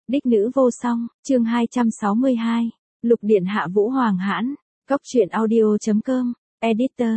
Đích nữ vô song, chương 262. Lục điện hạ Vũ Hoàng Hãn. Cốc truyện audio.com. Editor,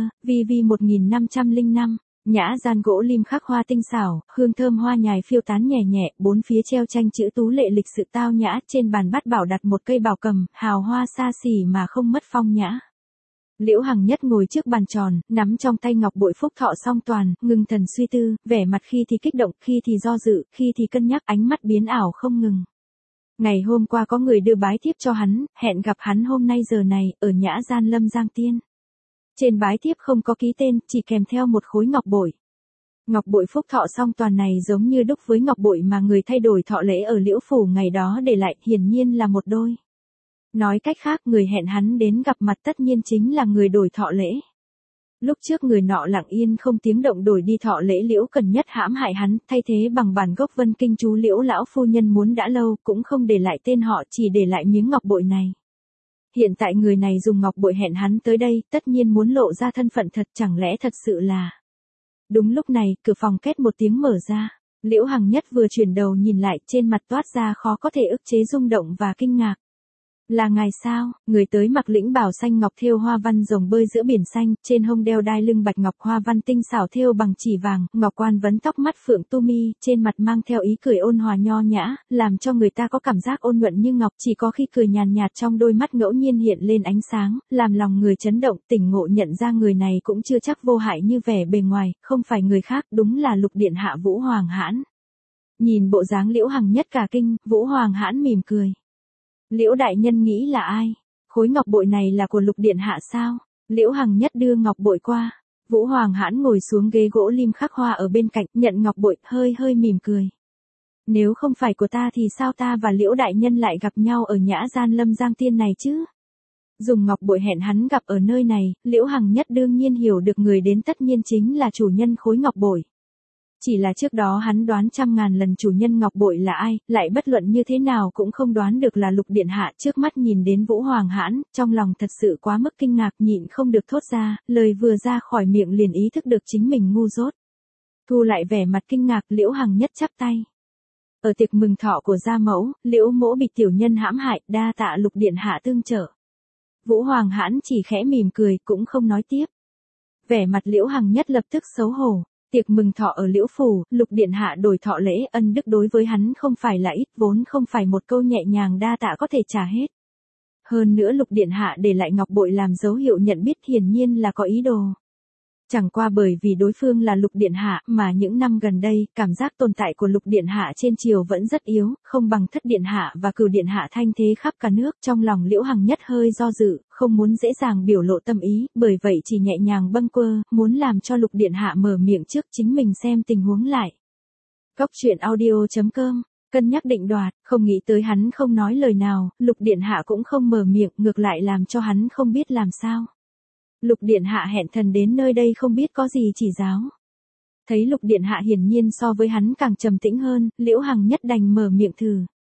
VV1505. Nhã gian gỗ lim khắc hoa tinh xảo, hương thơm hoa nhài phiêu tán nhẹ nhẹ, bốn phía treo tranh chữ tú lệ lịch sự tao nhã, trên bàn bát bảo đặt một cây bảo cầm, hào hoa xa xỉ mà không mất phong nhã. Liễu Hằng Nhất ngồi trước bàn tròn, nắm trong tay ngọc bội phúc thọ song toàn, ngưng thần suy tư, vẻ mặt khi thì kích động, khi thì do dự, khi thì cân nhắc, ánh mắt biến ảo không ngừng. Ngày hôm qua có người đưa bái thiếp cho hắn, hẹn gặp hắn hôm nay giờ này, ở Nhã gian Lâm Giang Tiên. Trên bái thiếp không có ký tên, chỉ kèm theo một khối ngọc bội. Ngọc bội phúc thọ song toàn này giống như đúc với ngọc bội mà người thay đổi thọ lễ ở Liễu Phủ ngày đó để lại, hiển nhiên là một đôi. Nói cách khác, người hẹn hắn đến gặp mặt tất nhiên chính là người đổi thọ lễ. Lúc trước người nọ lặng yên không tiếng động đổi đi thọ lễ Liễu Cần Nhất hãm hại hắn, thay thế bằng bản gốc Vân Kinh chú Liễu lão phu nhân muốn đã lâu, cũng không để lại tên họ, chỉ để lại miếng ngọc bội này. Hiện tại người này dùng ngọc bội hẹn hắn tới đây, tất nhiên muốn lộ ra thân phận thật, chẳng lẽ thật sự là. Đúng lúc này, cửa phòng két một tiếng mở ra. Liễu Hằng Nhất vừa chuyển đầu nhìn lại, trên mặt toát ra khó có thể ức chế rung động và kinh ngạc. Là ngài sao? Người tới mặc lĩnh bào xanh ngọc thêu hoa văn rồng bơi giữa biển xanh, trên hông đeo đai lưng bạch ngọc hoa văn tinh xảo thêu bằng chỉ vàng, ngọc quan vấn tóc mắt phượng tu mi, trên mặt mang theo ý cười ôn hòa nho nhã, làm cho người ta có cảm giác ôn nhuận như ngọc, chỉ có khi cười nhàn nhạt trong đôi mắt ngẫu nhiên hiện lên ánh sáng, làm lòng người chấn động, tỉnh ngộ nhận ra người này cũng chưa chắc vô hại như vẻ bề ngoài, không phải người khác, đúng là Lục điện hạ Vũ Hoàng Hãn. Nhìn bộ dáng Liễu Hằng Nhất cả kinh, Vũ Hoàng Hãn mỉm cười. Liễu đại nhân nghĩ là ai? Khối ngọc bội này là của Lục điện hạ sao? Liễu Hằng Nhất đưa ngọc bội qua. Vũ Hoàng Hãn ngồi xuống ghế gỗ lim khắc hoa ở bên cạnh, nhận ngọc bội, hơi mỉm cười. Nếu không phải của ta thì sao ta và Liễu đại nhân lại gặp nhau ở Nhã gian Lâm Giang Tiên này chứ? Dùng ngọc bội hẹn hắn gặp ở nơi này, Liễu Hằng Nhất đương nhiên hiểu được người đến tất nhiên chính là chủ nhân khối ngọc bội. Chỉ là trước đó hắn đoán trăm ngàn lần chủ nhân ngọc bội là ai, lại bất luận như thế nào cũng không đoán được là Lục điện hạ. Trước mắt nhìn đến Vũ Hoàng Hãn, trong lòng thật sự quá mức kinh ngạc, nhịn không được thốt ra, lời vừa ra khỏi miệng liền ý thức được chính mình ngu dốt. Thu lại vẻ mặt kinh ngạc, Liễu Hằng Nhất chắp tay. Ở tiệc mừng thọ của gia mẫu, Liễu mỗ bị tiểu nhân hãm hại, đa tạ Lục điện hạ tương trợ. Vũ Hoàng Hãn chỉ khẽ mỉm cười, cũng không nói tiếp. Vẻ mặt Liễu Hằng Nhất lập tức xấu hổ. Tiệc mừng thọ ở Liễu Phủ, Lục điện hạ đổi thọ lễ, ân đức đối với hắn không phải là ít, vốn không phải một câu nhẹ nhàng đa tạ có thể trả hết. Hơn nữa Lục điện hạ để lại ngọc bội làm dấu hiệu nhận biết, hiển nhiên là có ý đồ. Chẳng qua bởi vì đối phương là Lục điện hạ mà những năm gần đây, cảm giác tồn tại của Lục điện hạ trên triều vẫn rất yếu, không bằng Thất điện hạ và Cửu điện hạ thanh thế khắp cả nước. Trong lòng Liễu Hằng Nhất hơi do dự, không muốn dễ dàng biểu lộ tâm ý, bởi vậy chỉ nhẹ nhàng bâng quơ, muốn làm cho Lục điện hạ mở miệng trước chính mình xem tình huống lại. Cốc truyện audio.com. Cân nhắc định đoạt, không nghĩ tới hắn không nói lời nào, Lục điện hạ cũng không mở miệng, ngược lại làm cho hắn không biết làm sao. Lục điện hạ hẹn thần đến nơi đây không biết có gì chỉ giáo. Thấy Lục điện hạ hiển nhiên so với hắn càng trầm tĩnh hơn, Liễu Hằng Nhất đành mở miệng thử.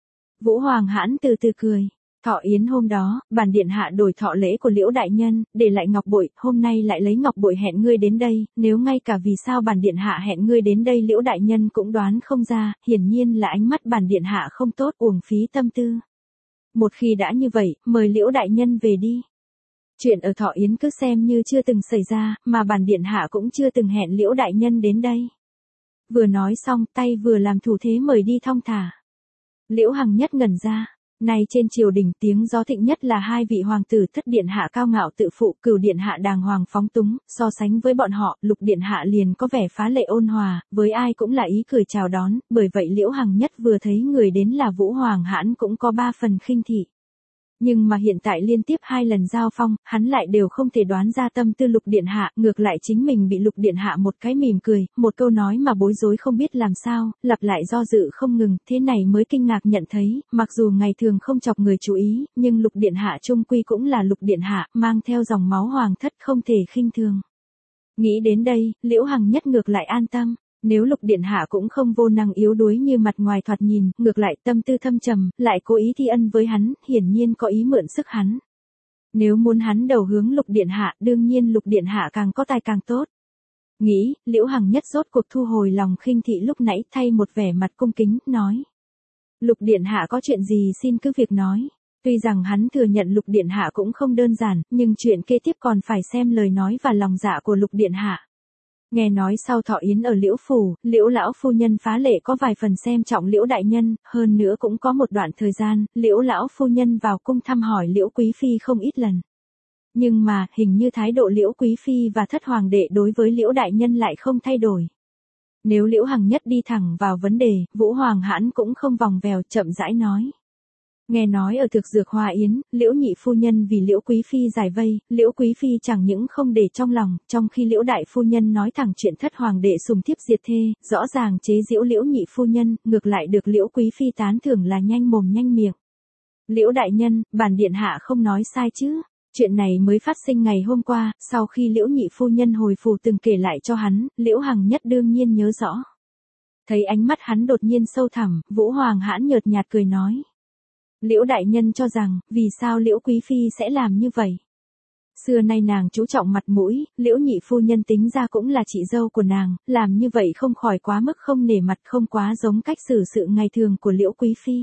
Vũ Hoàng Hãn từ từ cười. Thọ yến hôm đó, bản điện hạ đổi thọ lễ của Liễu đại nhân, để lại ngọc bội, hôm nay lại lấy ngọc bội hẹn ngươi đến đây, nếu ngay cả vì sao bản điện hạ hẹn ngươi đến đây Liễu đại nhân cũng đoán không ra, hiển nhiên là ánh mắt bản điện hạ không tốt, uổng phí tâm tư. Một khi đã như vậy, mời Liễu đại nhân về đi. Chuyện ở thọ yến cứ xem như chưa từng xảy ra, mà bản điện hạ cũng chưa từng hẹn Liễu đại nhân đến đây. Vừa nói xong, tay vừa làm thủ thế mời đi thong thả. Liễu Hằng Nhất ngẩn ra. Nay trên triều đình tiếng gió thịnh nhất là hai vị hoàng tử, Thất điện hạ cao ngạo tự phụ, Cửu điện hạ đàng hoàng phóng túng, so sánh với bọn họ, Lục điện hạ liền có vẻ phá lệ ôn hòa, với ai cũng là ý cười chào đón, bởi vậy Liễu Hằng Nhất vừa thấy người đến là Vũ Hoàng Hãn cũng có 3 phần khinh thị. Nhưng mà hiện tại liên tiếp 2 lần giao phong, hắn lại đều không thể đoán ra tâm tư Lục điện hạ, ngược lại chính mình bị Lục điện hạ một cái mỉm cười, một câu nói mà bối rối không biết làm sao, lặp lại do dự không ngừng, thế này mới kinh ngạc nhận thấy, mặc dù ngày thường không chọc người chú ý, nhưng Lục điện hạ chung quy cũng là Lục điện hạ, mang theo dòng máu hoàng thất không thể khinh thường. Nghĩ đến đây, Liễu Hằng Nhất ngược lại an tâm. Nếu Lục điện hạ cũng không vô năng yếu đuối như mặt ngoài thoạt nhìn, ngược lại tâm tư thâm trầm, lại cố ý thi ân với hắn, hiển nhiên có ý mượn sức hắn. Nếu muốn hắn đầu hướng Lục điện hạ, đương nhiên Lục điện hạ càng có tài càng tốt. Nghĩ, Liễu Hằng Nhất rốt cuộc thu hồi lòng khinh thị lúc nãy, thay một vẻ mặt cung kính, nói. Lục điện hạ có chuyện gì xin cứ việc nói. Tuy rằng hắn thừa nhận Lục điện hạ cũng không đơn giản, nhưng chuyện kế tiếp còn phải xem lời nói và lòng dạ của Lục điện hạ. Nghe nói sau thọ yến ở Liễu phủ, Liễu lão phu nhân phá lệ có vài phần xem trọng Liễu đại nhân, hơn nữa cũng có một đoạn thời gian, Liễu lão phu nhân vào cung thăm hỏi Liễu quý phi không ít lần. Nhưng mà, hình như thái độ Liễu quý phi và thất hoàng đệ đối với Liễu đại nhân lại không thay đổi. Nếu Liễu Hằng Nhất đi thẳng vào vấn đề, Vũ Hoàng Hãn cũng không vòng vèo, chậm rãi nói. Nghe nói ở thực dược hoa yến, Liễu nhị phu nhân vì Liễu quý phi giải vây, Liễu quý phi chẳng những không để trong lòng, trong khi Liễu đại phu nhân nói thẳng chuyện thất hoàng đệ sùng thiếp diệt thê, rõ ràng chế giễu Liễu nhị phu nhân, ngược lại được Liễu quý phi tán thưởng là nhanh mồm nhanh miệng. Liễu đại nhân, bản điện hạ không nói sai chứ? Chuyện này mới phát sinh ngày hôm qua, sau khi Liễu nhị phu nhân hồi phù từng kể lại cho hắn, Liễu Hằng Nhất đương nhiên nhớ rõ. Thấy ánh mắt hắn đột nhiên sâu thẳm, Vũ Hoàng Hãn nhợt nhạt cười nói. Liễu đại nhân cho rằng, vì sao Liễu quý phi sẽ làm như vậy? Xưa nay nàng chú trọng mặt mũi, Liễu nhị phu nhân tính ra cũng là chị dâu của nàng, làm như vậy không khỏi quá mức không nể mặt, không quá giống cách xử sự ngày thường của Liễu quý phi.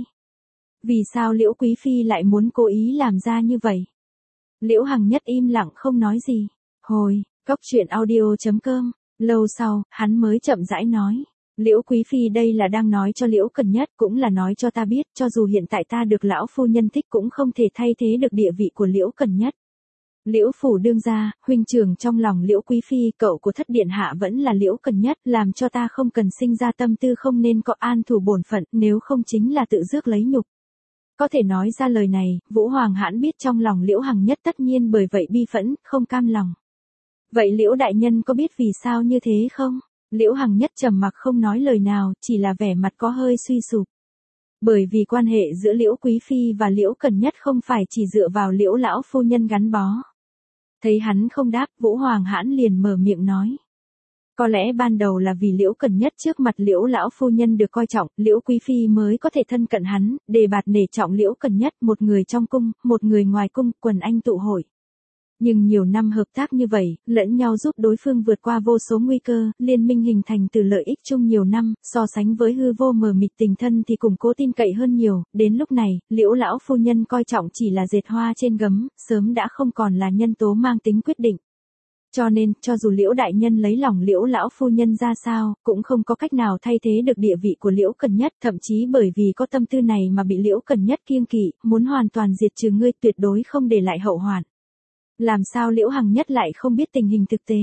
Vì sao Liễu quý phi lại muốn cố ý làm ra như vậy? Liễu Hằng Nhất im lặng không nói gì. Hồi, cóc truyện audio.com, lâu sau, hắn mới chậm rãi nói. Liễu quý phi đây là đang nói cho Liễu Cần Nhất, cũng là nói cho ta biết, cho dù hiện tại ta được lão phu nhân thích cũng không thể thay thế được địa vị của Liễu Cần Nhất. Liễu phủ đương gia, huynh trưởng trong lòng Liễu quý phi, cậu của thất điện hạ vẫn là Liễu Cần Nhất, làm cho ta không cần sinh ra tâm tư không nên có an thủ bổn phận, nếu không chính là tự rước lấy nhục. Có thể nói ra lời này, Vũ Hoàng Hãn biết trong lòng Liễu Hằng Nhất tất nhiên bởi vậy bi phẫn, không cam lòng. Vậy Liễu đại nhân có biết vì sao như thế không? Liễu Hằng Nhất trầm mặc không nói lời nào, chỉ là vẻ mặt có hơi suy sụp. Bởi vì quan hệ giữa Liễu quý phi và Liễu Cần Nhất không phải chỉ dựa vào Liễu lão phu nhân gắn bó. Thấy hắn không đáp, Vũ Hoàng Hãn liền mở miệng nói. Có lẽ ban đầu là vì Liễu Cần Nhất trước mặt Liễu lão phu nhân được coi trọng, Liễu quý phi mới có thể thân cận hắn, đề bạt nể trọng Liễu Cần Nhất, một người trong cung, một người ngoài cung, quần anh tụ hội. Nhưng nhiều năm hợp tác như vậy, lẫn nhau giúp đối phương vượt qua vô số nguy cơ, liên minh hình thành từ lợi ích chung nhiều năm, so sánh với hư vô mờ mịt tình thân thì củng cố tin cậy hơn nhiều, đến lúc này, Liễu lão phu nhân coi trọng chỉ là dệt hoa trên gấm, sớm đã không còn là nhân tố mang tính quyết định. Cho nên, cho dù Liễu đại nhân lấy lòng Liễu lão phu nhân ra sao, cũng không có cách nào thay thế được địa vị của Liễu Cần Nhất, thậm chí bởi vì có tâm tư này mà bị Liễu Cần Nhất kiêng kỵ, muốn hoàn toàn diệt trừ ngươi, tuyệt đối không để lại hậu hoạn. Làm sao Liễu Hằng Nhất lại không biết tình hình thực tế?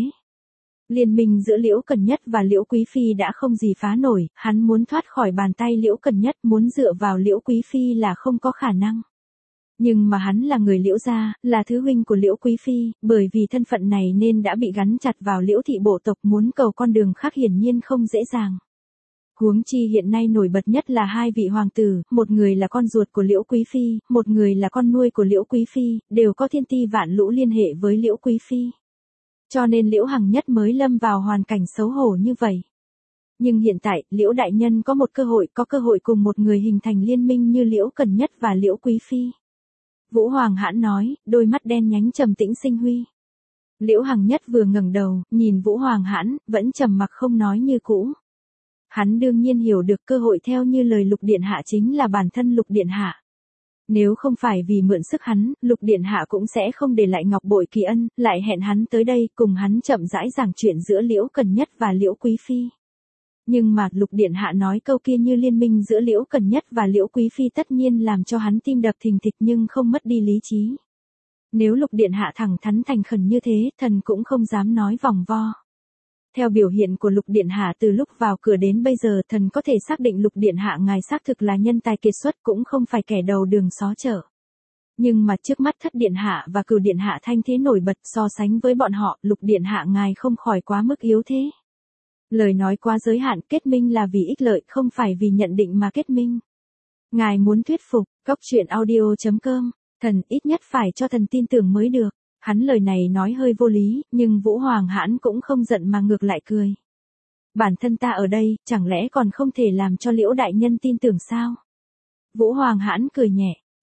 Liên minh giữa Liễu Cần Nhất và Liễu quý phi đã không gì phá nổi, hắn muốn thoát khỏi bàn tay Liễu Cần Nhất, muốn dựa vào Liễu quý phi là không có khả năng. Nhưng mà hắn là người Liễu gia, là thứ huynh của Liễu quý phi, bởi vì thân phận này nên đã bị gắn chặt vào Liễu thị bộ tộc, muốn cầu con đường khác hiển nhiên không dễ dàng. Huống chi hiện nay nổi bật nhất là hai vị hoàng tử, một người là con ruột của Liễu quý phi, một người là con nuôi của Liễu quý phi, đều có thiên ti vạn lũ liên hệ với Liễu quý phi. Cho nên Liễu Hằng Nhất mới lâm vào hoàn cảnh xấu hổ như vậy. Nhưng hiện tại, Liễu đại nhân có cơ hội cùng một người hình thành liên minh như Liễu Cần Nhất và Liễu quý phi. Vũ Hoàng Hãn nói, đôi mắt đen nhánh trầm tĩnh sinh huy. Liễu Hằng Nhất vừa ngẩng đầu, nhìn Vũ Hoàng Hãn, vẫn trầm mặc không nói như cũ. Hắn đương nhiên hiểu được cơ hội theo như lời Lục điện hạ chính là bản thân Lục điện hạ. Nếu không phải vì mượn sức hắn, Lục điện hạ cũng sẽ không để lại ngọc bội kỳ ân, lại hẹn hắn tới đây, cùng hắn chậm rãi giảng chuyện giữa Liễu Cần Nhất và Liễu quý phi. Nhưng mà Lục điện hạ nói câu kia như liên minh giữa Liễu Cần Nhất và Liễu quý phi tất nhiên làm cho hắn tim đập thình thịch nhưng không mất đi lý trí. Nếu Lục điện hạ thẳng thắn thành khẩn như thế, thần cũng không dám nói vòng vo. Theo biểu hiện của Lục điện hạ từ lúc vào cửa đến bây giờ, thần có thể xác định Lục điện hạ ngài xác thực là nhân tài kiệt xuất, cũng không phải kẻ đầu đường xó chợ. Nhưng mà trước mắt Thất điện hạ và Cửu điện hạ thanh thế nổi bật, so sánh với bọn họ, Lục điện hạ ngài không khỏi quá mức yếu thế. Lời nói quá giới hạn, kết minh là vì ích lợi, không phải vì nhận định mà kết minh. Ngài muốn thuyết phục, cóc truyện audio.com, thần ít nhất phải cho thần tin tưởng mới được. Hắn lời này nói hơi vô lý, nhưng Vũ Hoàng Hãn cũng không giận mà ngược lại cười. Bản thân ta ở đây, chẳng lẽ còn không thể làm cho Liễu đại nhân tin tưởng sao? Vũ Hoàng Hãn cười nhẹ,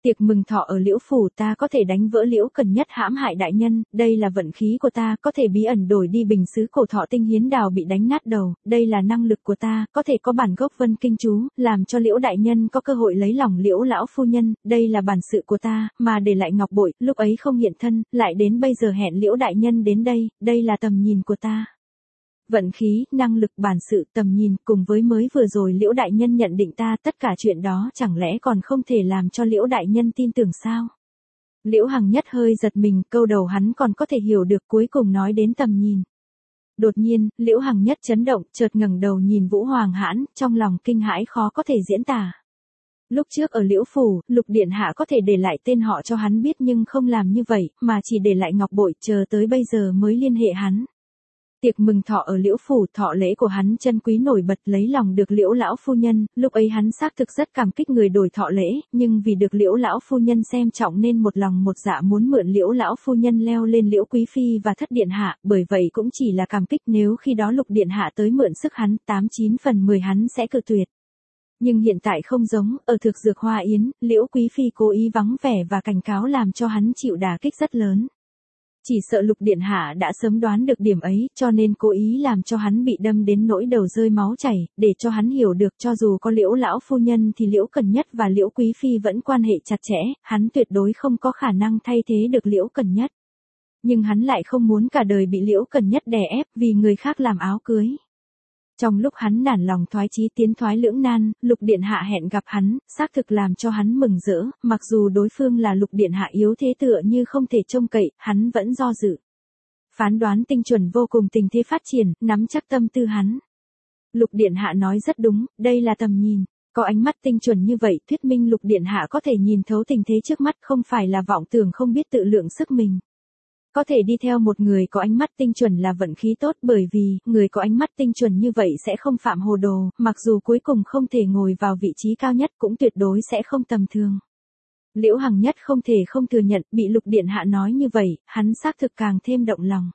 Tiệc mừng thọ ở Liễu phủ, ta có thể đánh vỡ Liễu Cần Nhất hãm hại đại nhân, đây là vận khí của ta, có thể bí ẩn đổi đi bình sứ cổ thọ tinh hiến đào bị đánh nát đầu, đây là năng lực của ta, có thể có bản gốc vân kinh chú, làm cho Liễu đại nhân có cơ hội lấy lòng Liễu lão phu nhân, đây là bản sự của ta, mà để lại ngọc bội, lúc ấy không hiện thân, lại đến bây giờ hẹn Liễu đại nhân đến đây là tầm nhìn của ta. Vận khí, năng lực, bản sự, tầm nhìn, cùng với mới vừa rồi Liễu đại nhân nhận định ta, tất cả chuyện đó chẳng lẽ còn không thể làm cho Liễu đại nhân tin tưởng sao? Liễu Hằng Nhất hơi giật mình, câu đầu hắn còn có thể hiểu được, cuối cùng nói đến tầm nhìn. Đột nhiên, Liễu Hằng Nhất chấn động, chợt ngẩng đầu nhìn Vũ Hoàng Hãn, trong lòng kinh hãi khó có thể diễn tả. Lúc trước ở Liễu phủ, Lục điện hạ có thể để lại tên họ cho hắn biết nhưng không làm như vậy, mà chỉ để lại ngọc bội, chờ tới bây giờ mới liên hệ hắn. Tiệc mừng thọ ở Liễu phủ, thọ lễ của hắn chân quý nổi bật, lấy lòng được Liễu lão phu nhân, lúc ấy hắn xác thực rất cảm kích người đổi thọ lễ, nhưng vì được Liễu lão phu nhân xem trọng nên một lòng một dạ muốn mượn Liễu lão phu nhân leo lên Liễu quý phi và thất điện hạ, bởi vậy cũng chỉ là cảm kích, nếu khi đó Lục điện hạ tới mượn sức hắn, 89 phần 10 hắn sẽ cự tuyệt. Nhưng hiện tại không giống, ở thực dược hoa yến, Liễu quý phi cố ý vắng vẻ và cảnh cáo làm cho hắn chịu đả kích rất lớn. Chỉ sợ Lục điện hạ đã sớm đoán được điểm ấy, cho nên cố ý làm cho hắn bị đâm đến nỗi đầu rơi máu chảy, để cho hắn hiểu được cho dù có Liễu lão phu nhân thì Liễu Cần Nhất và Liễu quý phi vẫn quan hệ chặt chẽ, hắn tuyệt đối không có khả năng thay thế được Liễu Cần Nhất. Nhưng hắn lại không muốn cả đời bị Liễu Cần Nhất đè ép vì người khác làm áo cưới. Trong lúc hắn nản lòng thoái chí tiến thoái lưỡng nan, Lục điện hạ hẹn gặp hắn, xác thực làm cho hắn mừng rỡ, mặc dù đối phương là Lục điện hạ yếu thế tựa như không thể trông cậy, hắn vẫn do dự. Phán đoán tinh chuẩn vô cùng tình thế phát triển, nắm chắc tâm tư hắn. Lục điện hạ nói rất đúng, đây là tầm nhìn, có ánh mắt tinh chuẩn như vậy, thuyết minh Lục điện hạ có thể nhìn thấu tình thế trước mắt, không phải là vọng tưởng không biết tự lượng sức mình. Có thể đi theo một người có ánh mắt tinh chuẩn là vận khí tốt, bởi vì, người có ánh mắt tinh chuẩn như vậy sẽ không phạm hồ đồ, mặc dù cuối cùng không thể ngồi vào vị trí cao nhất cũng tuyệt đối sẽ không tầm thường. Liễu Hằng Nhất không thể không thừa nhận, bị Lục điện hạ nói như vậy, hắn xác thực càng thêm động lòng.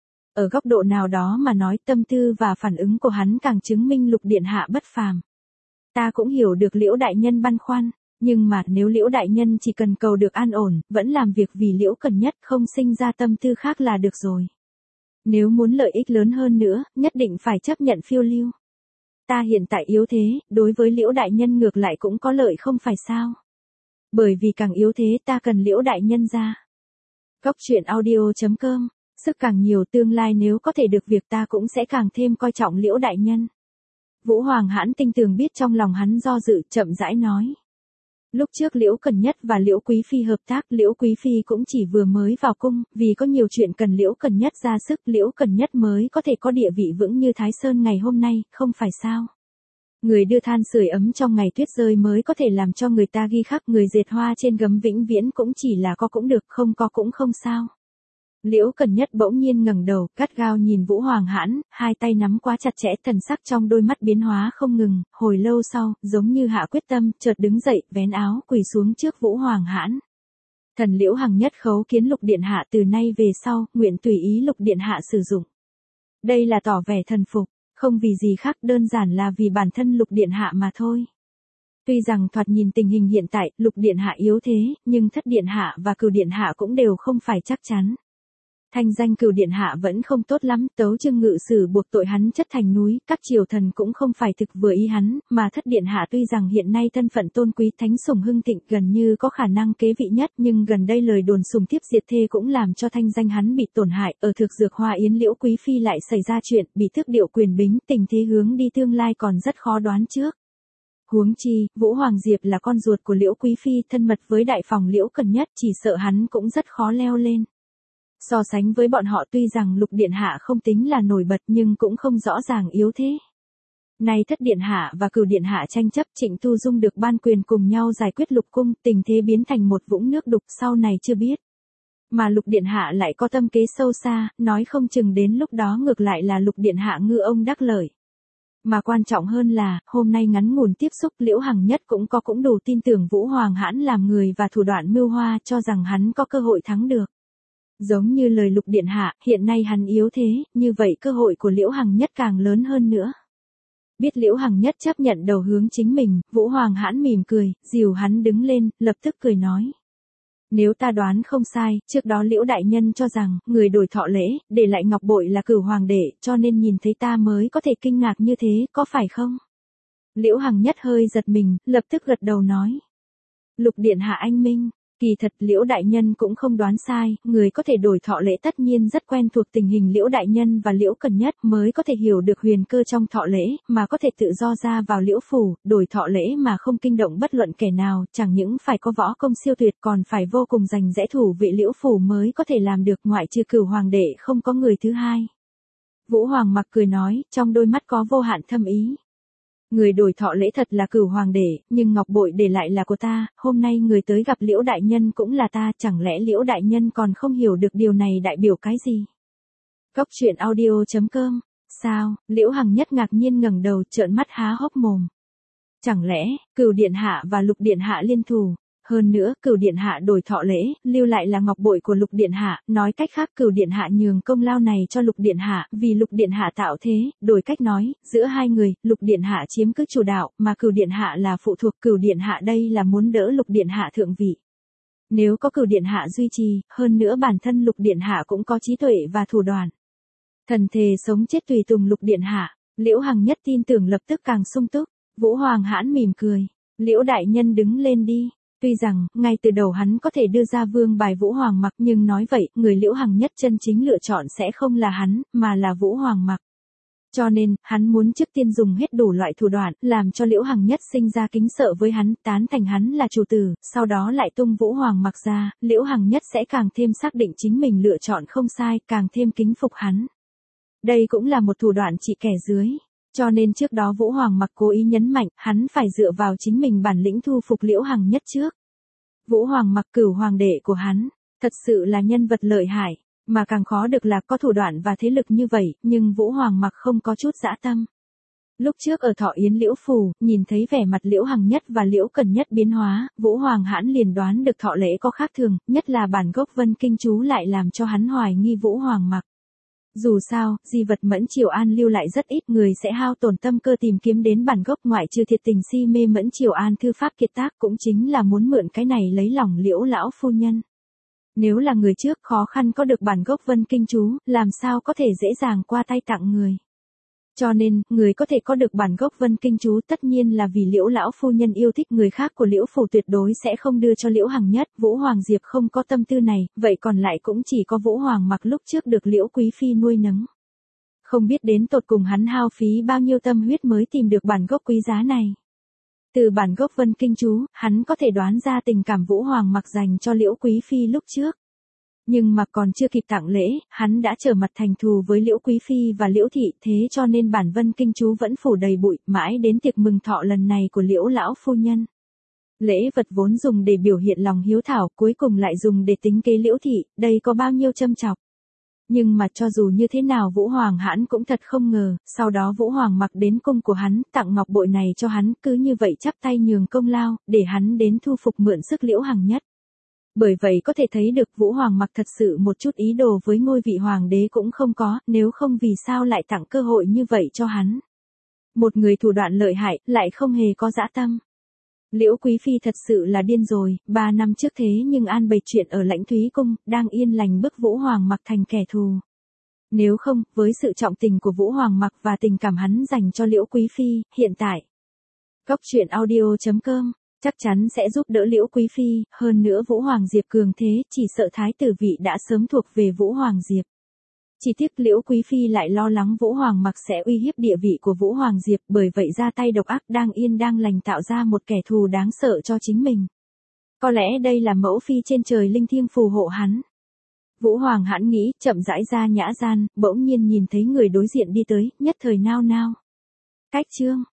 Ở góc độ nào đó mà nói, tâm tư và phản ứng của hắn càng chứng minh Lục điện hạ bất phàm. Ta cũng hiểu được Liễu đại nhân băn khoăn. Nhưng mà nếu Liễu đại nhân chỉ cần cầu được an ổn, vẫn làm việc vì Liễu Cần Nhất, không sinh ra tâm tư khác là được rồi. Nếu muốn lợi ích lớn hơn nữa, nhất định phải chấp nhận phiêu lưu. Ta hiện tại yếu thế, đối với Liễu đại nhân ngược lại cũng có lợi không phải sao? Bởi vì càng yếu thế ta cần Liễu đại nhân ra. Góc truyện audio.com, sức càng nhiều tương lai nếu có thể được việc ta cũng sẽ càng thêm coi trọng Liễu đại nhân. Vũ Hoàng Hãn tinh tường biết trong lòng hắn do dự, chậm rãi nói. Lúc trước Liễu Cần Nhất và Liễu quý phi hợp tác, Liễu quý phi cũng chỉ vừa mới vào cung, vì có nhiều chuyện cần Liễu Cần Nhất ra sức, Liễu Cần Nhất mới có thể có địa vị vững như Thái Sơn ngày hôm nay, không phải sao? Người đưa than sưởi ấm trong ngày tuyết rơi mới có thể làm cho người ta ghi khắc, người dệt hoa trên gấm vĩnh viễn cũng chỉ là có cũng được, không có cũng không sao. Liễu Cần Nhất bỗng nhiên ngẩng đầu, gắt gao nhìn Vũ Hoàng Hãn, hai tay nắm quá chặt chẽ, thần sắc trong đôi mắt biến hóa không ngừng, hồi lâu sau, giống như hạ quyết tâm, chợt đứng dậy, vén áo, quỳ xuống trước Vũ Hoàng Hãn. Thần Liễu Hằng Nhất khấu kiến Lục điện hạ, từ nay về sau, nguyện tùy ý Lục điện hạ sử dụng. Đây là tỏ vẻ thần phục, không vì gì khác, đơn giản là vì bản thân Lục điện hạ mà thôi. Tuy rằng thoạt nhìn tình hình hiện tại, Lục điện hạ yếu thế, nhưng Thất điện hạ và Cửu điện hạ cũng đều không phải chắc chắn. Thanh danh Cửu điện hạ vẫn không tốt lắm, Tấu Chương ngự sử buộc tội hắn chất thành núi, các triều thần cũng không phải thực vừa ý hắn, mà Thất điện hạ tuy rằng hiện nay thân phận tôn quý, thánh sủng hưng thịnh, gần như có khả năng kế vị nhất, nhưng gần đây lời đồn sùng thiếp diệt thê cũng làm cho thanh danh hắn bị tổn hại, ở thực dược hoa yến Liễu quý phi lại xảy ra chuyện, bị tước điệu quyền bính, tình thế hướng đi tương lai còn rất khó đoán trước. Huống chi, Vũ Hoàng Diệp là con ruột của Liễu quý phi, thân mật với đại phòng Liễu Cần Nhất, chỉ sợ hắn cũng rất khó leo lên. So sánh với bọn họ, tuy rằng Lục điện hạ không tính là nổi bật nhưng cũng không rõ ràng yếu thế. Nay Thất điện hạ và Cửu điện hạ tranh chấp, Trịnh Tu Dung được ban quyền cùng nhau giải quyết lục cung, tình thế biến thành một vũng nước đục, sau này chưa biết. Mà Lục điện hạ lại có tâm kế sâu xa, nói không chừng đến lúc đó ngược lại là Lục điện hạ ngư ông đắc lợi. Mà quan trọng hơn là, hôm nay ngắn ngủn tiếp xúc, Liễu Hằng Nhất cũng đủ tin tưởng Vũ Hoàng Hãn làm người và thủ đoạn mưu hoa, cho rằng hắn có cơ hội thắng được. Giống như lời Lục điện hạ, hiện nay hắn yếu thế, như vậy cơ hội của Liễu Hằng Nhất càng lớn hơn nữa. Biết Liễu Hằng Nhất chấp nhận đầu hướng chính mình, Vũ Hoàng Hãn mỉm cười, dìu hắn đứng lên, lập tức cười nói. Nếu ta đoán không sai, trước đó Liễu đại nhân cho rằng, người đổi thọ lễ, để lại ngọc bội là Cửu hoàng đệ, cho nên nhìn thấy ta mới có thể kinh ngạc như thế, có phải không? Liễu Hằng Nhất hơi giật mình, lập tức gật đầu nói. Lục điện hạ anh minh, kỳ thật Liễu đại nhân cũng không đoán sai, người có thể đổi thọ lễ tất nhiên rất quen thuộc tình hình Liễu đại nhân và Liễu Cần Nhất mới có thể hiểu được huyền cơ trong thọ lễ, mà có thể tự do ra vào Liễu phủ, đổi thọ lễ mà không kinh động bất luận kẻ nào, chẳng những phải có võ công siêu tuyệt còn phải vô cùng rành rẽ thủ vệ Liễu phủ mới có thể làm được, ngoại trừ Cửu hoàng đệ không có người thứ hai. Vũ Hoàng mặc cười nói, trong đôi mắt có vô hạn thâm ý. Người đổi thọ lễ thật là Cửu hoàng đệ, nhưng ngọc bội để lại là của ta, hôm nay người tới gặp Liễu đại nhân cũng là ta, chẳng lẽ Liễu đại nhân còn không hiểu được điều này đại biểu cái gì? Cốc truyện audio.com. Sao? Liễu Hằng Nhất ngạc nhiên ngẩng đầu, trợn mắt há hốc mồm. Chẳng lẽ, Cửu điện hạ và Lục điện hạ liên thủ? Hơn nữa, Cửu điện hạ đổi thọ lễ, lưu lại là ngọc bội của Lục điện hạ, nói cách khác Cửu điện hạ nhường công lao này cho Lục điện hạ, vì Lục điện hạ tạo thế, đổi cách nói, giữa hai người, Lục điện hạ chiếm cứ chủ đạo, mà Cửu điện hạ là phụ thuộc, Cửu điện hạ đây là muốn đỡ Lục điện hạ thượng vị. Nếu có Cửu điện hạ duy trì, hơn nữa bản thân Lục điện hạ cũng có trí tuệ và thủ đoạn. Thần thề sống chết tùy tùng Lục điện hạ, Liễu Hằng Nhất tin tưởng lập tức càng sung túc. Vũ Hoàng Hãn mỉm cười, Liễu đại nhân đứng lên đi. Tuy rằng, ngay từ đầu hắn có thể đưa ra vương bài Vũ Hoàng Mặc, nhưng nói vậy, người Liễu Hằng Nhất chân chính lựa chọn sẽ không là hắn, mà là Vũ Hoàng Mặc. Cho nên, hắn muốn trước tiên dùng hết đủ loại thủ đoạn, làm cho Liễu Hằng Nhất sinh ra kính sợ với hắn, tán thành hắn là chủ tử, sau đó lại tung Vũ Hoàng Mặc ra, Liễu Hằng Nhất sẽ càng thêm xác định chính mình lựa chọn không sai, càng thêm kính phục hắn. Đây cũng là một thủ đoạn trị kẻ dưới. Cho nên trước đó Vũ Hoàng Mặc cố ý nhấn mạnh, hắn phải dựa vào chính mình bản lĩnh thu phục Liễu Hằng Nhất trước. Vũ Hoàng Mặc Cửu hoàng đệ của hắn, thật sự là nhân vật lợi hại, mà càng khó được là có thủ đoạn và thế lực như vậy, nhưng Vũ Hoàng Mặc không có chút dã tâm. Lúc trước ở Thọ Yến Liễu phủ, nhìn thấy vẻ mặt Liễu Hằng Nhất và Liễu Cần Nhất biến hóa, Vũ Hoàng Hãn liền đoán được thọ lễ có khác thường, nhất là bản gốc Vân Kinh chú lại làm cho hắn hoài nghi Vũ Hoàng Mặc. Dù sao, di vật Mẫn Triều An lưu lại rất ít, người sẽ hao tổn tâm cơ tìm kiếm đến bản gốc, ngoại trừ thiệt tình si mê Mẫn Triều An thư pháp kiệt tác, cũng chính là muốn mượn cái này lấy lòng Liễu lão phu nhân. Nếu là người trước khó khăn có được bản gốc Vân Kinh chú, làm sao có thể dễ dàng qua tay tặng người. Cho nên, người có thể có được bản gốc Vân Kinh chú tất nhiên là vì Liễu lão phu nhân yêu thích, người khác của Liễu phủ tuyệt đối sẽ không đưa cho Liễu Hằng Nhất. Vũ Hoàng Diệp không có tâm tư này, vậy còn lại cũng chỉ có Vũ Hoàng Mặc lúc trước được Liễu Quý Phi nuôi nấng. Không biết đến tột cùng hắn hao phí bao nhiêu tâm huyết mới tìm được bản gốc quý giá này. Từ bản gốc Vân Kinh chú, hắn có thể đoán ra tình cảm Vũ Hoàng Mặc dành cho Liễu Quý Phi lúc trước. Nhưng mà còn chưa kịp tặng lễ, hắn đã trở mặt thành thù với Liễu Quý Phi và Liễu Thị, thế cho nên bản Vân Kinh chú vẫn phủ đầy bụi, mãi đến tiệc mừng thọ lần này của Liễu lão phu nhân. Lễ vật vốn dùng để biểu hiện lòng hiếu thảo, cuối cùng lại dùng để tính kế Liễu Thị, đây có bao nhiêu châm chọc. Nhưng mà cho dù như thế nào Vũ Hoàng Hãn cũng thật không ngờ, sau đó Vũ Hoàng Mặc đến cung của hắn, tặng ngọc bội này cho hắn, cứ như vậy chắp tay nhường công lao, để hắn đến thu phục mượn sức Liễu Hằng Nhất. Bởi vậy có thể thấy được Vũ Hoàng Mặc thật sự một chút ý đồ với ngôi vị hoàng đế cũng không có, nếu không vì sao lại tặng cơ hội như vậy cho hắn. Một người thủ đoạn lợi hại, lại không hề có dã tâm. Liễu Quý Phi thật sự là điên rồi, 3 năm trước thế nhưng an bày chuyện ở Lãnh Thúy Cung, đang yên lành bức Vũ Hoàng Mặc thành kẻ thù. Nếu không, với sự trọng tình của Vũ Hoàng Mặc và tình cảm hắn dành cho Liễu Quý Phi, hiện tại. Cốc truyện audio.com chắc chắn sẽ giúp đỡ Liễu Quý Phi, hơn nữa Vũ Hoàng Diệp cường thế, chỉ sợ thái tử vị đã sớm thuộc về Vũ Hoàng Diệp. Chỉ tiếc Liễu Quý Phi lại lo lắng Vũ Hoàng Mặc sẽ uy hiếp địa vị của Vũ Hoàng Diệp, bởi vậy ra tay độc ác, đang yên đang lành tạo ra một kẻ thù đáng sợ cho chính mình. Có lẽ đây là mẫu phi trên trời linh thiêng phù hộ hắn. Vũ Hoàng Hãn nghĩ, chậm rãi ra nhã gian, bỗng nhiên nhìn thấy người đối diện đi tới, nhất thời nao nao. Cách chương